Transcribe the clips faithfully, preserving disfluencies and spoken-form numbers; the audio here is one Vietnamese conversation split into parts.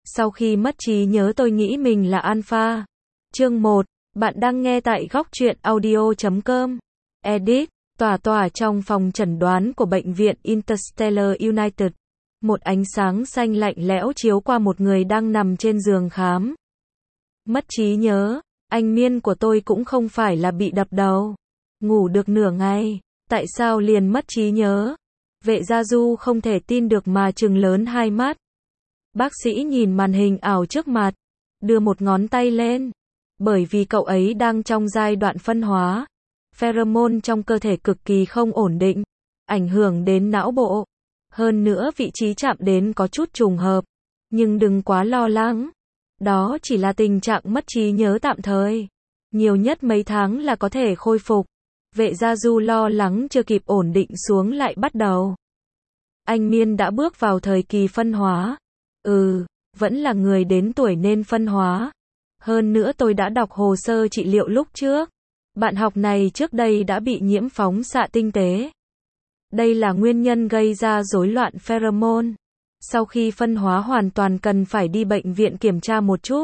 Sau khi mất trí nhớ tôi nghĩ mình là alpha. Chương một. Bạn đang nghe tại góc truyện audio chấm com. Edit. Tỏa tỏa trong phòng chẩn đoán của bệnh viện Interstellar United. Một ánh sáng xanh lạnh lẽo chiếu qua một người đang nằm trên giường khám. Mất trí nhớ. Anh Miên của tôi cũng không phải là bị đập đầu. Ngủ được nửa ngày. Tại sao liền mất trí nhớ? Vệ Gia Du không thể tin được mà trừng lớn hai mắt. Bác sĩ nhìn màn hình ảo trước mặt. Đưa một ngón tay lên. Bởi vì cậu ấy đang trong giai đoạn phân hóa. Pheromone trong cơ thể cực kỳ không ổn định. Ảnh hưởng đến não bộ. Hơn nữa vị trí chạm đến có chút trùng hợp. Nhưng đừng quá lo lắng. Đó chỉ là tình trạng mất trí nhớ tạm thời. Nhiều nhất mấy tháng là có thể khôi phục. Vệ Gia Du lo lắng chưa kịp ổn định xuống lại bắt đầu. Anh Miên đã bước vào thời kỳ phân hóa. Ừ, vẫn là người đến tuổi nên phân hóa. Hơn nữa tôi đã đọc hồ sơ trị liệu lúc trước. Bạn học này trước đây đã bị nhiễm phóng xạ tinh tế. Đây là nguyên nhân gây ra rối loạn pheromone. Sau khi phân hóa hoàn toàn cần phải đi bệnh viện kiểm tra một chút.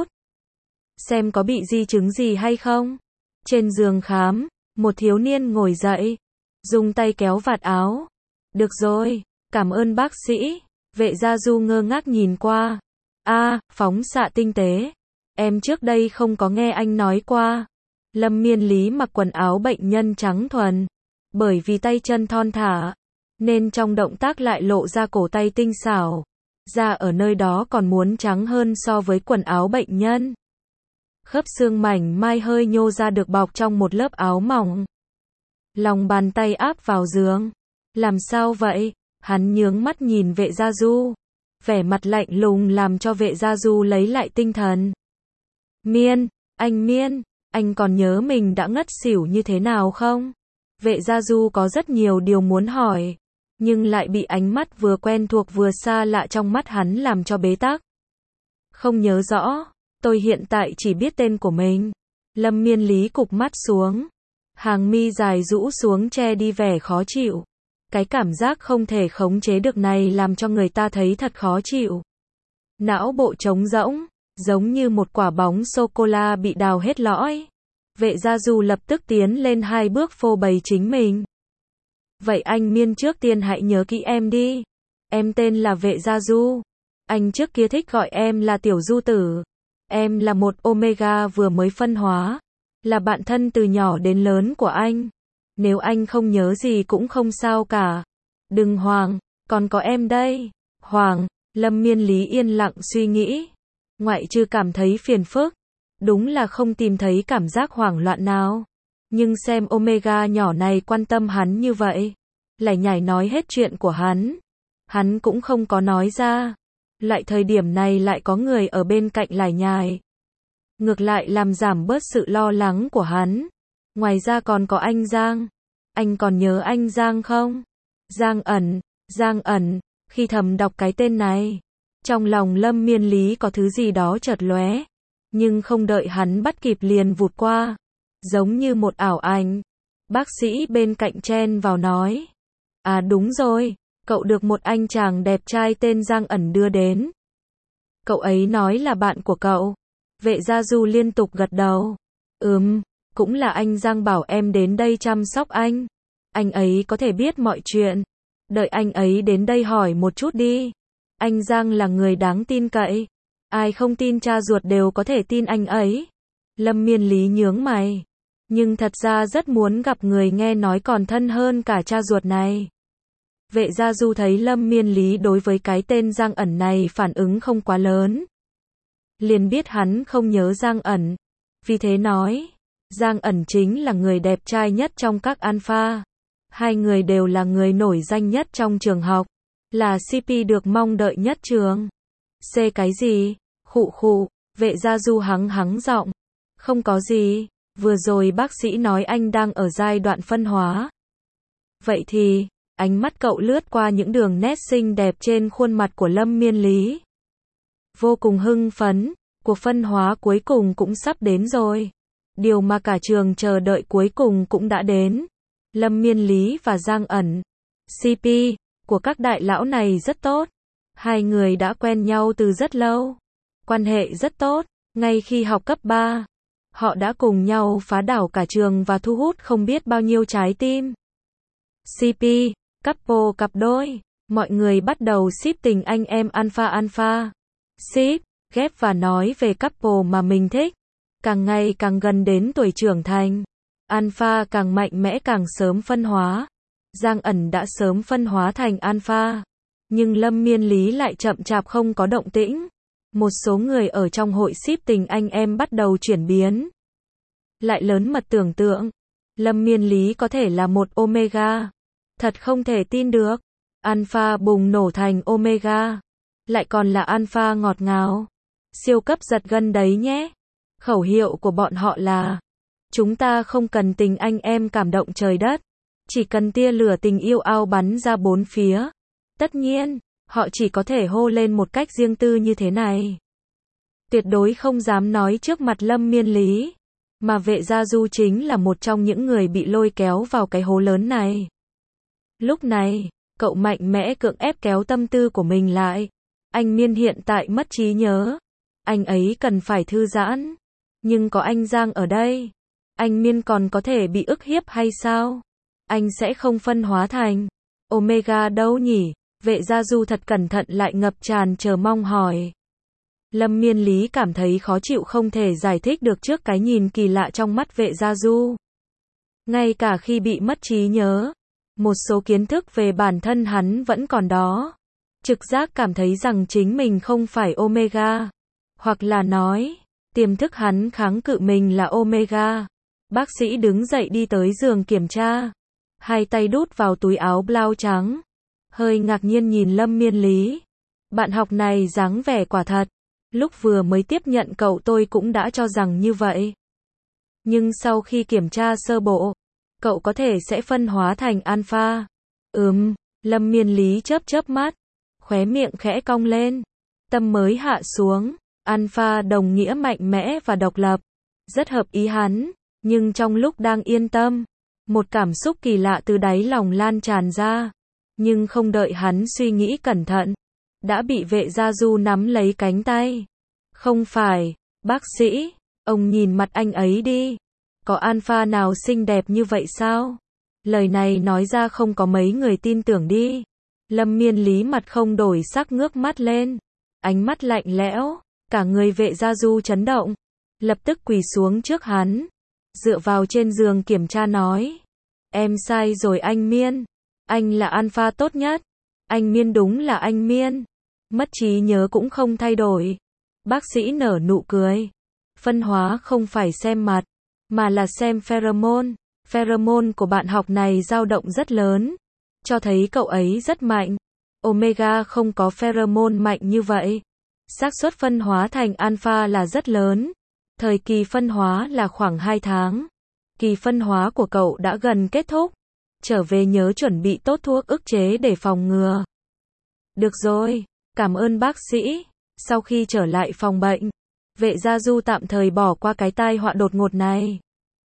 Xem có bị di chứng gì hay không. Trên giường khám, một thiếu niên ngồi dậy. Dùng tay kéo vạt áo. Được rồi, cảm ơn bác sĩ. Vệ Gia Du ngơ ngác nhìn qua. A, phóng xạ tinh tế. Em trước đây không có nghe anh nói qua. Lâm Miên Lý mặc quần áo bệnh nhân trắng thuần. Bởi vì tay chân thon thả, nên trong động tác lại lộ ra cổ tay tinh xảo. Da ở nơi đó còn muốn trắng hơn so với quần áo bệnh nhân. Khớp xương mảnh mai hơi nhô ra được bọc trong một lớp áo mỏng. Lòng bàn tay áp vào giường. Làm sao vậy? Hắn nhướng mắt nhìn Vệ Gia Du. Vẻ mặt lạnh lùng làm cho Vệ Gia Du lấy lại tinh thần. Miên, anh Miên, anh còn nhớ mình đã ngất xỉu như thế nào không? Vệ Gia Du có rất nhiều điều muốn hỏi, nhưng lại bị ánh mắt vừa quen thuộc vừa xa lạ trong mắt hắn làm cho bế tắc. Không nhớ rõ, tôi hiện tại chỉ biết tên của mình. Lâm Miên Lý cụp mắt xuống. Hàng mi dài rũ xuống che đi vẻ khó chịu. Cái cảm giác không thể khống chế được này làm cho người ta thấy thật khó chịu. Não bộ trống rỗng, giống như một quả bóng sô-cô-la bị đào hết lõi. Vệ Gia Du lập tức tiến lên hai bước phô bày chính mình. Vậy anh Miên trước tiên hãy nhớ kỹ em đi. Em tên là Vệ Gia Du. Anh trước kia thích gọi em là Tiểu Du Tử. Em là một Omega vừa mới phân hóa. Là bạn thân từ nhỏ đến lớn của anh. Nếu anh không nhớ gì cũng không sao cả. Đừng hoảng, còn có em đây. Hoảng, Lâm Miên Lý yên lặng suy nghĩ. Ngoại trừ cảm thấy phiền phức. Đúng là không tìm thấy cảm giác hoảng loạn nào. Nhưng xem Omega nhỏ này quan tâm hắn như vậy. Lại nhảy nói hết chuyện của hắn. Hắn cũng không có nói ra. Lại thời điểm này lại có người ở bên cạnh lải nhải. Ngược lại làm giảm bớt sự lo lắng của hắn. Ngoài ra còn có anh Giang. Anh còn nhớ anh Giang không? Giang ẩn, Giang ẩn, khi thầm đọc cái tên này. Trong lòng Lâm Miên Lý có thứ gì đó chợt lóe. Nhưng không đợi hắn bắt kịp liền vụt qua. Giống như một ảo ảnh. Bác sĩ bên cạnh chen vào nói. À đúng rồi, cậu được một anh chàng đẹp trai tên Giang ẩn đưa đến. Cậu ấy nói là bạn của cậu. Vệ Gia Du liên tục gật đầu. Ừm, cũng là anh Giang bảo em đến đây chăm sóc anh. Anh ấy có thể biết mọi chuyện. Đợi anh ấy đến đây hỏi một chút đi. Anh Giang là người đáng tin cậy. Ai không tin cha ruột đều có thể tin anh ấy. Lâm Miên Lý nhướng mày. Nhưng thật ra rất muốn gặp người nghe nói còn thân hơn cả cha ruột này. Vệ Gia Du thấy Lâm Miên Lý đối với cái tên Giang ẩn này phản ứng không quá lớn. Liền biết hắn không nhớ Giang ẩn. Vì thế nói, Giang ẩn chính là người đẹp trai nhất trong các alpha. Hai người đều là người nổi danh nhất trong trường học. Là xê pê được mong đợi nhất trường. C cái gì? Khụ khụ, Vệ Gia Du hắng hắng giọng. Không có gì, vừa rồi bác sĩ nói anh đang ở giai đoạn phân hóa. Vậy thì, ánh mắt cậu lướt qua những đường nét xinh đẹp trên khuôn mặt của Lâm Miên Lý. Vô cùng hưng phấn, cuộc phân hóa cuối cùng cũng sắp đến rồi. Điều mà cả trường chờ đợi cuối cùng cũng đã đến. Lâm Miên Lý và Giang ẩn. xê pê của các đại lão này rất tốt. Hai người đã quen nhau từ rất lâu. quan hệ rất tốt, ngay khi học cấp ba. Họ đã cùng nhau phá đảo cả trường và thu hút không biết bao nhiêu trái tim. xê pê, couple cặp đôi, mọi người bắt đầu ship tình anh em alpha alpha. Ship, ghép và nói về couple mà mình thích. Càng ngày càng gần đến tuổi trưởng thành. Alpha càng mạnh mẽ càng sớm phân hóa. Giang ẩn đã sớm phân hóa thành alpha. Nhưng Lâm Miên Lý lại chậm chạp không có động tĩnh. Một số người ở trong hội ship tình anh em bắt đầu chuyển biến. Lại lớn mật tưởng tượng. Lâm Miên Lý có thể là một Omega. Thật không thể tin được. Alpha bùng nổ thành Omega. Lại còn là alpha ngọt ngào. Siêu cấp giật gân đấy nhé. Khẩu hiệu của bọn họ là: chúng ta không cần tình anh em cảm động trời đất. Chỉ cần tia lửa tình yêu ao bắn ra bốn phía. Tất nhiên, họ chỉ có thể hô lên một cách riêng tư như thế này. Tuyệt đối không dám nói trước mặt Lâm Miên Lý. Mà Vệ Gia Du chính là một trong những người bị lôi kéo vào cái hố lớn này. Lúc này, cậu mạnh mẽ cưỡng ép kéo tâm tư của mình lại. Anh Miên hiện tại mất trí nhớ. Anh ấy cần phải thư giãn. Nhưng có anh Giang ở đây. Anh Miên còn có thể bị ức hiếp hay sao? Anh sẽ không phân hóa thành Omega đâu nhỉ? Vệ Gia Du thật cẩn thận lại ngập tràn chờ mong hỏi. Lâm Miên Lý cảm thấy khó chịu không thể giải thích được trước cái nhìn kỳ lạ trong mắt Vệ Gia Du. Ngay cả khi bị mất trí nhớ, một số kiến thức về bản thân hắn vẫn còn đó. Trực giác cảm thấy rằng chính mình không phải Omega. Hoặc là nói, tiềm thức hắn kháng cự mình là Omega. Bác sĩ đứng dậy đi tới giường kiểm tra. Hai tay đút vào túi áo blau trắng. Hơi ngạc nhiên nhìn Lâm Miên Lý. Bạn học này dáng vẻ quả thật. Lúc vừa mới tiếp nhận cậu tôi cũng đã cho rằng như vậy. Nhưng sau khi kiểm tra sơ bộ, cậu có thể sẽ phân hóa thành alpha. Ừm, Lâm Miên Lý chớp chớp mắt. Khóe miệng khẽ cong lên. Tâm mới hạ xuống. Alpha đồng nghĩa mạnh mẽ và độc lập. Rất hợp ý hắn. Nhưng trong lúc đang yên tâm, một cảm xúc kỳ lạ từ đáy lòng lan tràn ra. Nhưng không đợi hắn suy nghĩ cẩn thận, đã bị Vệ Gia Du nắm lấy cánh tay. Không phải, bác sĩ, ông nhìn mặt anh ấy đi. Có alpha nào xinh đẹp như vậy sao? Lời này nói ra không có mấy người tin tưởng đi. Lâm Miên Lý mặt không đổi sắc ngước mắt lên. Ánh mắt lạnh lẽo, cả người Vệ Gia Du chấn động. Lập tức quỳ xuống trước hắn. Dựa vào trên giường kiểm tra nói. Em sai rồi anh Miên. Anh là alpha tốt nhất. Anh Miên đúng là anh Miên. Mất trí nhớ cũng không thay đổi. Bác sĩ nở nụ cười. Phân hóa không phải xem mặt, mà là xem pheromone. Pheromone của bạn học này dao động rất lớn. Cho thấy cậu ấy rất mạnh. Omega không có pheromone mạnh như vậy. Xác suất phân hóa thành alpha là rất lớn. Thời kỳ phân hóa là khoảng hai tháng. Kỳ phân hóa của cậu đã gần kết thúc. Trở về nhớ chuẩn bị tốt thuốc ức chế để phòng ngừa. Được rồi, cảm ơn bác sĩ. Sau khi trở lại phòng bệnh, Vệ Gia Du tạm thời bỏ qua cái tai họa đột ngột này.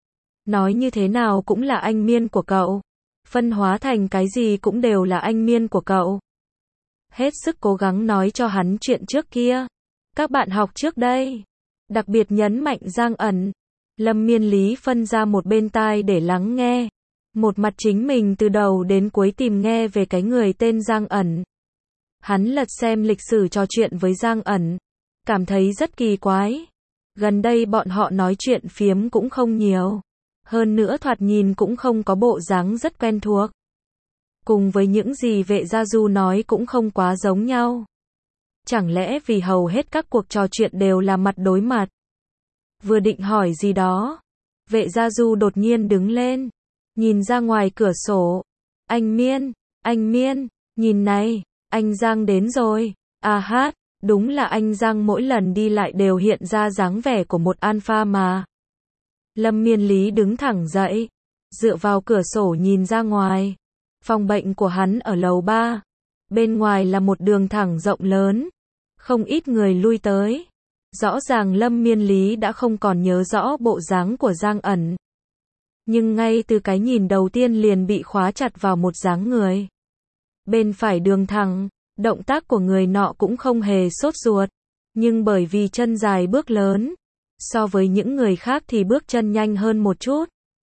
Nói như thế nào cũng là anh Miên của cậu. Phân hóa thành cái gì cũng đều là anh Miên của cậu. Hết sức cố gắng nói cho hắn chuyện trước kia. Các bạn học trước đây. Đặc biệt nhấn mạnh Giang ẩn. Lâm Miên Lý phân ra một bên tai để lắng nghe. Một mặt chính mình từ đầu đến cuối tìm nghe về cái người tên Giang ẩn. Hắn lật xem lịch sử trò chuyện với Giang ẩn. Cảm thấy rất kỳ quái. Gần đây bọn họ nói chuyện phiếm cũng không nhiều. Hơn nữa thoạt nhìn cũng không có bộ dáng rất quen thuộc. Cùng với những gì Vệ Gia Du nói cũng không quá giống nhau. Chẳng lẽ vì hầu hết các cuộc trò chuyện đều là mặt đối mặt. Vừa định hỏi gì đó, Vệ Gia Du đột nhiên đứng lên, nhìn ra ngoài cửa sổ. Anh Miên, anh Miên, nhìn này, anh Giang đến rồi. À hát, đúng là anh Giang mỗi lần đi lại đều hiện ra dáng vẻ của một alpha mà. Lâm Miên Lý đứng thẳng dậy, dựa vào cửa sổ nhìn ra ngoài. Phòng bệnh của hắn ở lầu ba. Bên ngoài là một đường thẳng rộng lớn. Không ít người lui tới. Rõ ràng Lâm Miên Lý đã không còn nhớ rõ bộ dáng của Giang ẩn. Nhưng ngay từ cái nhìn đầu tiên liền bị khóa chặt vào một dáng người. Bên phải đường thẳng, động tác của người nọ cũng không hề sốt ruột. Nhưng bởi vì chân dài bước lớn, so với những người khác thì bước chân nhanh hơn một chút.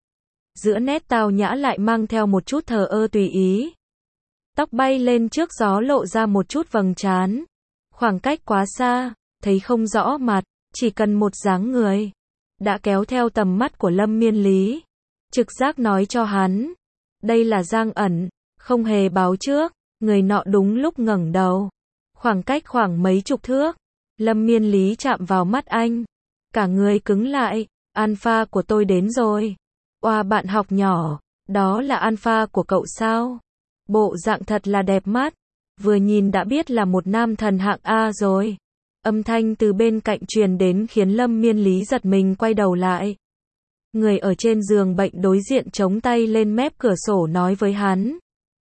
Giữa nét tao nhã lại mang theo một chút thờ ơ tùy ý. Tóc bay lên trước gió lộ ra một chút vầng trán. Khoảng cách quá xa, thấy không rõ mặt, chỉ cần một dáng người. Đã kéo theo tầm mắt của Lâm Miên Lý. Trực giác nói cho hắn. Đây là Giang Ẩn, không hề báo trước. Người nọ đúng lúc ngẩng đầu. Khoảng cách khoảng mấy chục thước. Lâm Miên Lý chạm vào mắt anh. Cả người cứng lại. Alpha của tôi đến rồi. Oa bạn học nhỏ, đó là alpha của cậu sao? Bộ dạng thật là đẹp mắt. Vừa nhìn đã biết là một nam thần hạng A rồi. Âm thanh từ bên cạnh truyền đến khiến Lâm Miên Lý giật mình quay đầu lại. Người ở trên giường bệnh đối diện chống tay lên mép cửa sổ nói với hắn.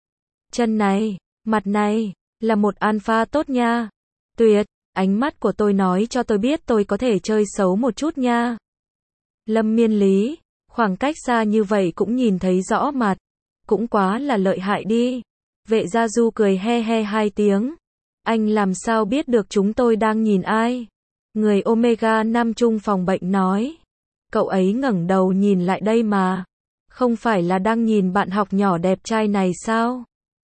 Chân này, mặt này, là một alpha tốt nha. Tuyệt, ánh mắt của tôi nói cho tôi biết tôi có thể chơi xấu một chút nha. Lâm Miên Lý, khoảng cách xa như vậy cũng nhìn thấy rõ mặt. Cũng quá là lợi hại đi. Vệ Gia Du cười he he hai tiếng. Anh làm sao biết được chúng tôi đang nhìn ai? Người Omega năm chung phòng bệnh nói. Cậu ấy ngẩng đầu nhìn lại đây mà. Không phải là đang nhìn bạn học nhỏ đẹp trai này sao?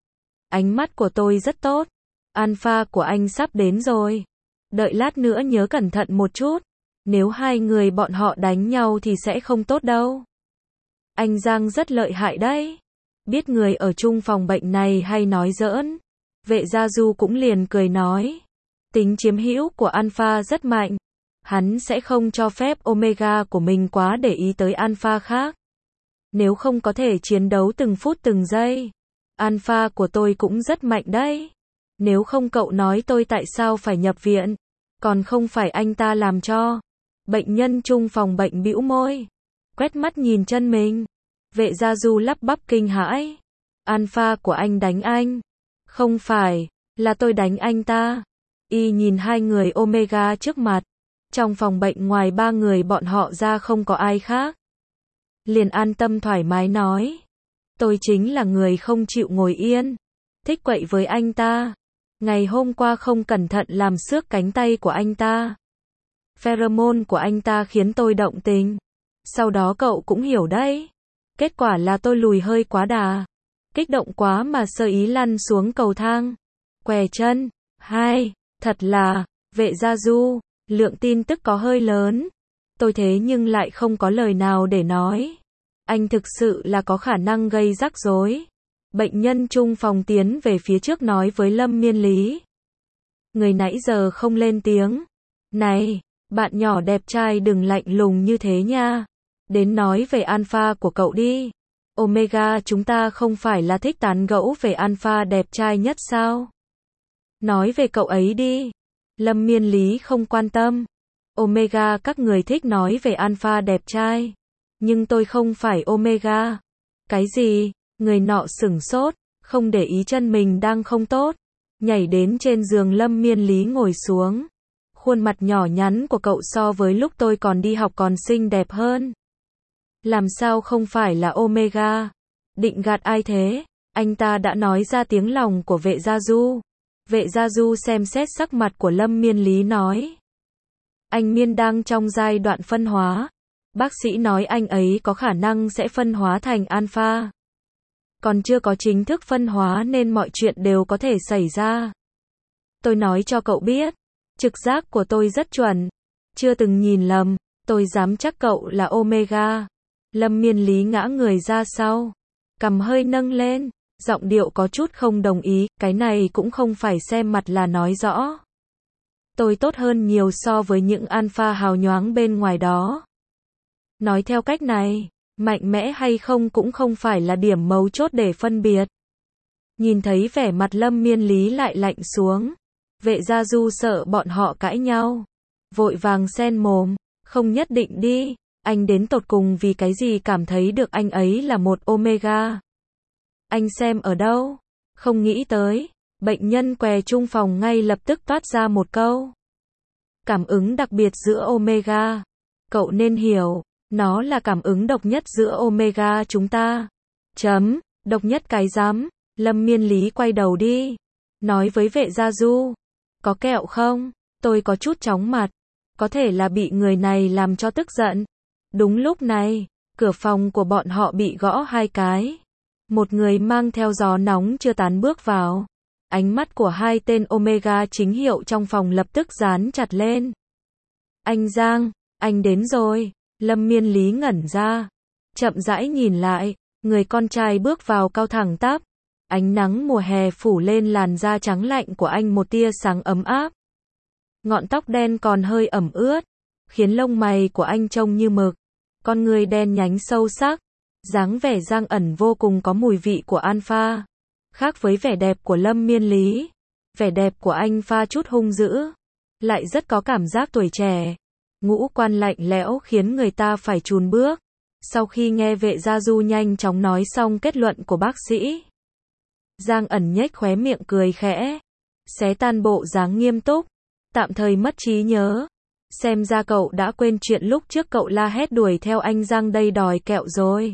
Ánh mắt của tôi rất tốt. Alpha của anh sắp đến rồi. Đợi lát nữa nhớ cẩn thận một chút. Nếu hai người bọn họ đánh nhau thì sẽ không tốt đâu. Anh Giang rất lợi hại đấy. Biết người ở chung phòng bệnh này hay nói giỡn. Vệ Gia Du cũng liền cười nói. Tính chiếm hữu của Alpha rất mạnh. Hắn sẽ không cho phép Omega của mình quá để ý tới Alpha khác. Nếu không có thể chiến đấu từng phút từng giây. Alpha của tôi cũng rất mạnh đấy. Nếu không cậu nói tôi tại sao phải nhập viện. Còn không phải anh ta làm cho. Bệnh nhân chung phòng bệnh bĩu môi. Quét mắt nhìn chân mình. Vệ Gia Du lắp bắp kinh hãi. Alpha của anh đánh anh. Không phải, là tôi đánh anh ta. Y nhìn hai người Omega trước mặt. Trong phòng bệnh ngoài ba người bọn họ ra không có ai khác. Liền an tâm thoải mái nói. Tôi chính là người không chịu ngồi yên. Thích quậy với anh ta. Ngày hôm qua không cẩn thận làm xước cánh tay của anh ta. Pheromone của anh ta khiến tôi động tình. Sau đó cậu cũng hiểu đấy. Kết quả là tôi lùi hơi quá đà. Kích động quá mà sơ ý lăn xuống cầu thang. Què chân. Hai. Thật là. Vệ Gia Du. Lượng tin tức có hơi lớn. Tôi thế nhưng lại không có lời nào để nói. Anh thực sự là có khả năng gây rắc rối. Bệnh nhân chung phòng tiến về phía trước nói với Lâm Miên Lý. Người nãy giờ không lên tiếng. Này, bạn nhỏ đẹp trai đừng lạnh lùng như thế nha. Đến nói về alpha của cậu đi. Omega chúng ta không phải là thích tán gẫu về alpha đẹp trai nhất sao? Nói về cậu ấy đi. Lâm Miên Lý không quan tâm. Omega các người thích nói về alpha đẹp trai. Nhưng tôi không phải Omega. Cái gì? Người nọ sửng sốt, không để ý chân mình đang không tốt. Nhảy đến trên giường Lâm Miên Lý ngồi xuống. Khuôn mặt nhỏ nhắn của cậu so với lúc tôi còn đi học còn xinh đẹp hơn. Làm sao không phải là Omega? Định gạt ai thế? Anh ta đã nói ra tiếng lòng của Vệ Gia Du. Vệ Gia Du xem xét sắc mặt của Lâm Miên Lý nói. Anh Miên đang trong giai đoạn phân hóa. Bác sĩ nói anh ấy có khả năng sẽ phân hóa thành alpha. Còn chưa có chính thức phân hóa nên mọi chuyện đều có thể xảy ra. Tôi nói cho cậu biết. Trực giác của tôi rất chuẩn. Chưa từng nhìn lầm. Tôi dám chắc cậu là Omega. Lâm Miên Lý ngã người ra sau. Cằm hơi nâng lên. Giọng điệu có chút không đồng ý. Cái này cũng không phải xem mặt là nói rõ. Tôi tốt hơn nhiều so với những alpha hào nhoáng bên ngoài đó. Nói theo cách này, mạnh mẽ hay không cũng không phải là điểm mấu chốt để phân biệt. Nhìn thấy vẻ mặt Lâm Miên Lý lại lạnh xuống. Vệ Gia Du sợ bọn họ cãi nhau. Vội vàng xen mồm. Không nhất định đi. Anh đến tột cùng vì cái gì cảm thấy được anh ấy là một Omega. Anh xem ở đâu? Không nghĩ tới. Bệnh nhân què chung phòng ngay lập tức toát ra một câu. Cảm ứng đặc biệt giữa Omega. Cậu nên hiểu. Nó là cảm ứng độc nhất giữa Omega chúng ta. Chấm. Độc nhất cái rắm. Lâm Miên Lý quay đầu đi. Nói với Vệ Gia Du. Có kẹo không? Tôi có chút chóng mặt. Có thể là bị người này làm cho tức giận. Đúng lúc này, cửa phòng của bọn họ bị gõ hai cái. Một người mang theo gió nóng chưa tán bước vào. Ánh mắt của hai tên Omega chính hiệu trong phòng lập tức dán chặt lên. Anh Giang, anh đến rồi. Lâm Miên Lý ngẩn ra. Chậm rãi nhìn lại, người con trai bước vào cao thẳng tắp. Ánh nắng mùa hè phủ lên làn da trắng lạnh của anh một tia sáng ấm áp. Ngọn tóc đen còn hơi ẩm ướt, khiến lông mày của anh trông như mực. Con người đen nhánh sâu sắc, dáng vẻ Giang Ẩn vô cùng có mùi vị của alpha. Khác với vẻ đẹp của Lâm Miên Lý, vẻ đẹp của anh pha chút hung dữ, lại rất có cảm giác tuổi trẻ. Ngũ quan lạnh lẽo khiến người ta phải chùn bước. Sau khi nghe Vệ Gia Du nhanh chóng nói xong kết luận của bác sĩ, Giang Ẩn nhếch khóe miệng cười khẽ, xé tan bộ dáng nghiêm túc, tạm thời mất trí nhớ. Xem ra cậu đã quên chuyện lúc trước cậu la hét đuổi theo anh Giang đây đòi kẹo rồi.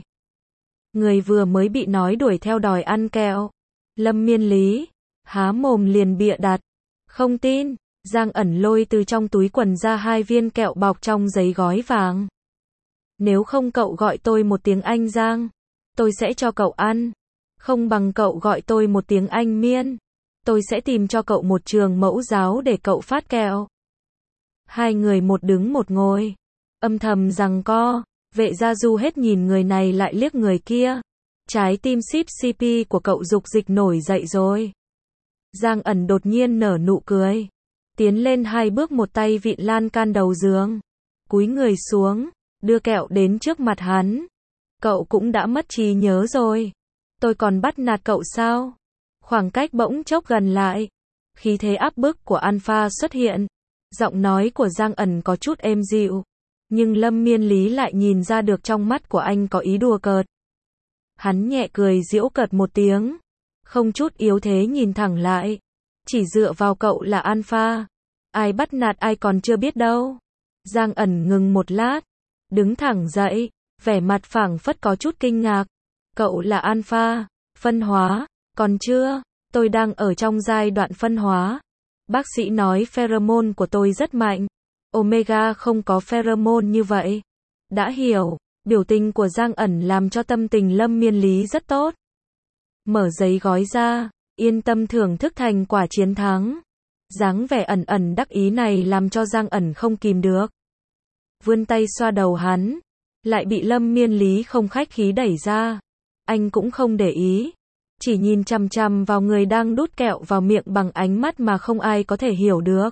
Người vừa mới bị nói đuổi theo đòi ăn kẹo. Lâm Miên Lý há mồm liền bịa đặt. Không tin. Giang Ẩn lôi từ trong túi quần ra hai viên kẹo bọc trong giấy gói vàng. Nếu không cậu gọi tôi một tiếng anh Giang, tôi sẽ cho cậu ăn. Không bằng cậu gọi tôi một tiếng anh Miên, tôi sẽ tìm cho cậu một trường mẫu giáo để cậu phát kẹo. Hai người một đứng một ngồi, âm thầm giằng co. Vệ Gia Du hết nhìn người này lại liếc người kia. Trái tim ship xê pê của cậu dục dịch nổi dậy rồi. Giang Ẩn đột nhiên nở nụ cười, tiến lên hai bước một tay vịn lan can đầu giường, cúi người xuống, đưa kẹo đến trước mặt hắn. Cậu cũng đã mất trí nhớ rồi. Tôi còn bắt nạt cậu sao? Khoảng cách bỗng chốc gần lại. Khí thế áp bức của alpha xuất hiện. Giọng nói của Giang Ẩn có chút êm dịu. Nhưng Lâm Miên Lý lại nhìn ra được trong mắt của anh có ý đùa cợt. Hắn nhẹ cười giễu cợt một tiếng. Không chút yếu thế nhìn thẳng lại. Chỉ dựa vào cậu là alpha. Ai bắt nạt ai còn chưa biết đâu. Giang Ẩn ngừng một lát. Đứng thẳng dậy. Vẻ mặt phảng phất có chút kinh ngạc. Cậu là alpha. Phân hóa. Còn chưa. Tôi đang ở trong giai đoạn phân hóa. Bác sĩ nói pheromone của tôi rất mạnh. Omega không có pheromone như vậy. Đã hiểu. Biểu tình của Giang Ẩn làm cho tâm tình Lâm Miên Lý rất tốt. Mở giấy gói ra, yên tâm thưởng thức thành quả chiến thắng. Dáng vẻ ẩn ẩn đắc ý này làm cho Giang Ẩn không kìm được. Vươn tay xoa đầu hắn, lại bị Lâm Miên Lý không khách khí đẩy ra. Anh cũng không để ý, chỉ nhìn chằm chằm vào người đang đút kẹo vào miệng bằng ánh mắt mà không ai có thể hiểu được.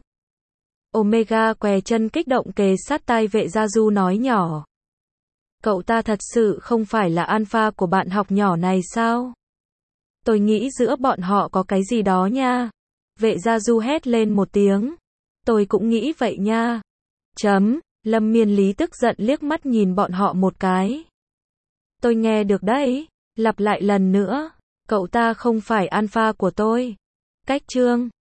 Omega què chân kích động kề sát tai Vệ Gia Du nói nhỏ. Cậu ta thật sự không phải là alpha của bạn học nhỏ này sao? Tôi nghĩ giữa bọn họ có cái gì đó nha. Vệ Gia Du hét lên một tiếng. Tôi cũng nghĩ vậy nha. Chấm. Lâm Miên Lý tức giận liếc mắt nhìn bọn họ một cái. Tôi nghe được đấy. Lặp lại lần nữa. Cậu ta không phải alpha của tôi. Cách chương.